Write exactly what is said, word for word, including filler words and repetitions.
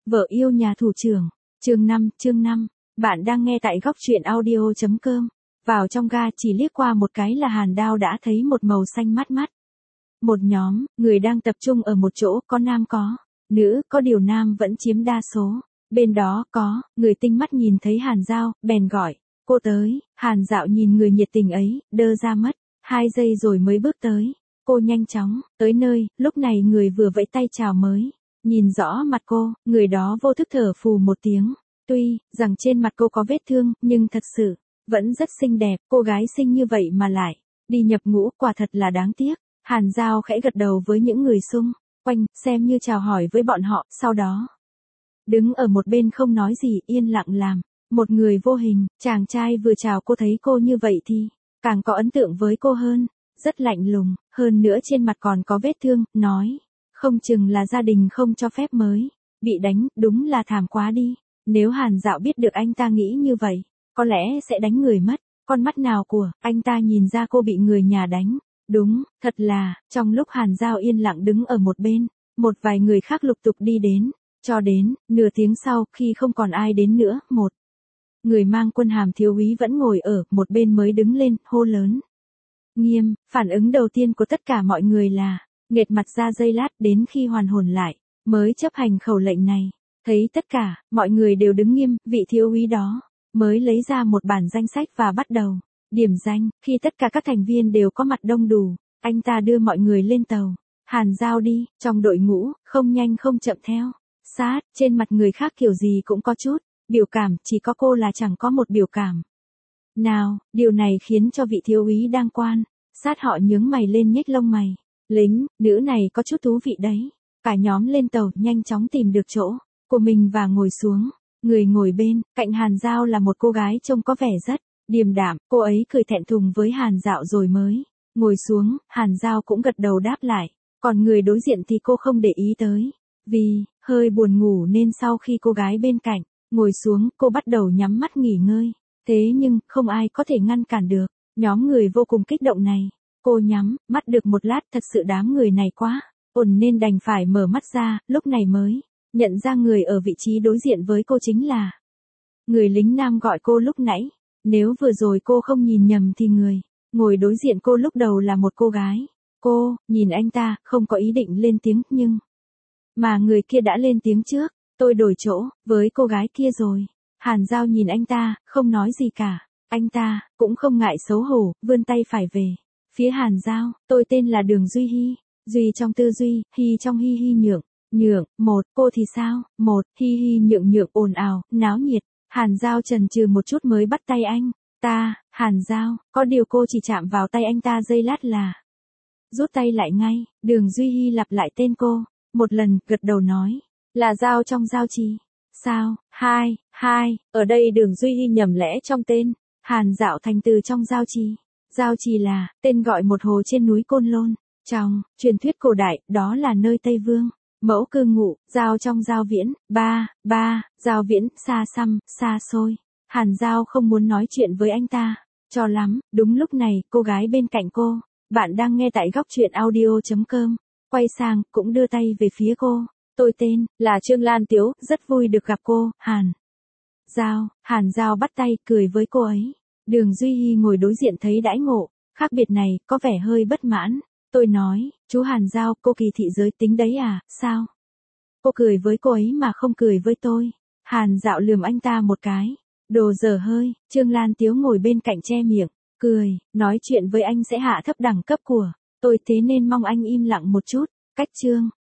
Vợ yêu nhà thủ trưởng. Chương năm, chương năm. Bạn đang nghe tại góc truyện audio chấm com. Vào trong ga chỉ liếc qua một cái là Hàn Đao đã thấy một màu xanh mát mắt. Một nhóm, người đang tập trung ở một chỗ, có nam có nữ, có điều nam vẫn chiếm đa số. Bên đó có, người tinh mắt nhìn thấy Hàn Dao, bèn gọi, cô tới. Hàn Dạo nhìn người nhiệt tình ấy, đơ ra mất, hai giây rồi mới bước tới. Cô nhanh chóng, tới nơi, lúc này người vừa vẫy tay chào mới. Nhìn rõ mặt cô, người đó vô thức thở phù một tiếng. Tuy rằng trên mặt cô có vết thương, nhưng thật sự vẫn rất xinh đẹp. Cô gái xinh như vậy mà lại đi nhập ngũ, quả thật là đáng tiếc. Hàn Dao khẽ gật đầu với những người xung quanh, xem như chào hỏi với bọn họ, sau đó đứng ở một bên không nói gì, yên lặng làm một người vô hình. Chàng trai vừa chào cô thấy cô như vậy thì càng có ấn tượng với cô hơn, rất lạnh lùng, hơn nữa trên mặt còn có vết thương, nói không chừng là gia đình không cho phép mới bị đánh, đúng là thảm quá đi. Nếu Hàn Dạo biết được anh ta nghĩ như vậy, có lẽ sẽ đánh người mất. Con mắt nào của anh ta nhìn ra cô bị người nhà đánh. Đúng, thật là, trong lúc Hàn Dao yên lặng đứng ở một bên, một vài người khác lục tục đi đến, cho đến nửa tiếng sau, khi không còn ai đến nữa, một người mang quân hàm thiếu úy vẫn ngồi ở một bên mới đứng lên, hô lớn. Nghiêm, phản ứng đầu tiên của tất cả mọi người là nghệt mặt ra giây lát, đến khi hoàn hồn lại mới chấp hành khẩu lệnh này. Thấy tất cả mọi người đều đứng nghiêm, vị thiếu úy đó mới lấy ra một bản danh sách và bắt đầu điểm danh. Khi tất cả các thành viên đều có mặt đông đủ, anh ta đưa mọi người lên tàu. Hàn Dao đi trong đội ngũ, không nhanh không chậm theo sát. Trên mặt người khác kiểu gì cũng có chút biểu cảm, chỉ có cô là chẳng có một biểu cảm nào. Điều này khiến cho vị thiếu úy đang quan sát họ nhướng mày lên, nhếch lông mày. Lính nữ này có chút thú vị đấy. Cả nhóm lên tàu, nhanh chóng tìm được chỗ của mình và ngồi xuống. Người ngồi bên cạnh Hàn Dao là một cô gái trông có vẻ rất điềm đạm. Cô ấy cười thẹn thùng với Hàn Dạo rồi mới ngồi xuống. Hàn Dao cũng gật đầu đáp lại. Còn người đối diện thì cô không để ý tới, vì hơi buồn ngủ nên sau khi cô gái bên cạnh ngồi xuống, cô bắt đầu nhắm mắt nghỉ ngơi. Thế nhưng không ai có thể ngăn cản được nhóm người vô cùng kích động này. Cô nhắm mắt được một lát, thật sự đám người này quá ồn nên đành phải mở mắt ra. Lúc này mới nhận ra người ở vị trí đối diện với cô chính là người lính nam gọi cô lúc nãy. Nếu vừa rồi cô không nhìn nhầm thì người ngồi đối diện cô lúc đầu là một cô gái. Cô nhìn anh ta, không có ý định lên tiếng, nhưng mà người kia đã lên tiếng trước. Tôi đổi chỗ với cô gái kia rồi. Hàn Dao nhìn anh ta, không nói gì cả. Anh ta cũng không ngại xấu hổ, vươn tay phải về phía Hàn Dao. Tôi tên là Đường Duy Hi. Duy trong tư duy, Hi trong hi hi nhượng. Nhượng, một, cô thì sao? Một, hi hi nhượng nhượng ồn ào, náo nhiệt. Hàn Dao chần chừ một chút mới bắt tay anh ta. Hàn Dao, có điều cô chỉ chạm vào tay anh ta giây lát là rút tay lại ngay. Đường Duy Hi lặp lại tên cô một lần, gật đầu nói, là Dao trong Giao Trì. Sao? Hai, hai, ở đây Đường Duy Hi nhầm lẽ trong tên Hàn Dạo thành từ trong Giao Trì. Giao Trì là tên gọi một hồ trên núi Côn Lôn. Trong truyền thuyết cổ đại, đó là nơi Tây Vương mẫu cư ngụ. Giao trong Giao Viễn. Ba, ba, Giao Viễn, xa xăm, xa xôi. Hàn Dao không muốn nói chuyện với anh ta cho lắm. Đúng lúc này, cô gái bên cạnh cô, bạn đang nghe tại góc truyện audio chấm com, quay sang, cũng đưa tay về phía cô. Tôi tên là Trương Lan Tiếu, rất vui được gặp cô, Hàn Dao. Hàn Dao bắt tay, cười với cô ấy. Đường Duy Hi ngồi đối diện thấy đãi ngộ khác biệt này, có vẻ hơi bất mãn. Tôi nói, chú Hàn Dao, cô kỳ thị giới tính đấy à, sao? Cô cười với cô ấy mà không cười với tôi. Hàn Dạo lườm anh ta một cái. Đồ dở hơi. Trương Lan Tiếu ngồi bên cạnh che miệng, cười, nói chuyện với anh sẽ hạ thấp đẳng cấp của tôi, thế nên mong anh im lặng một chút. Cách Trương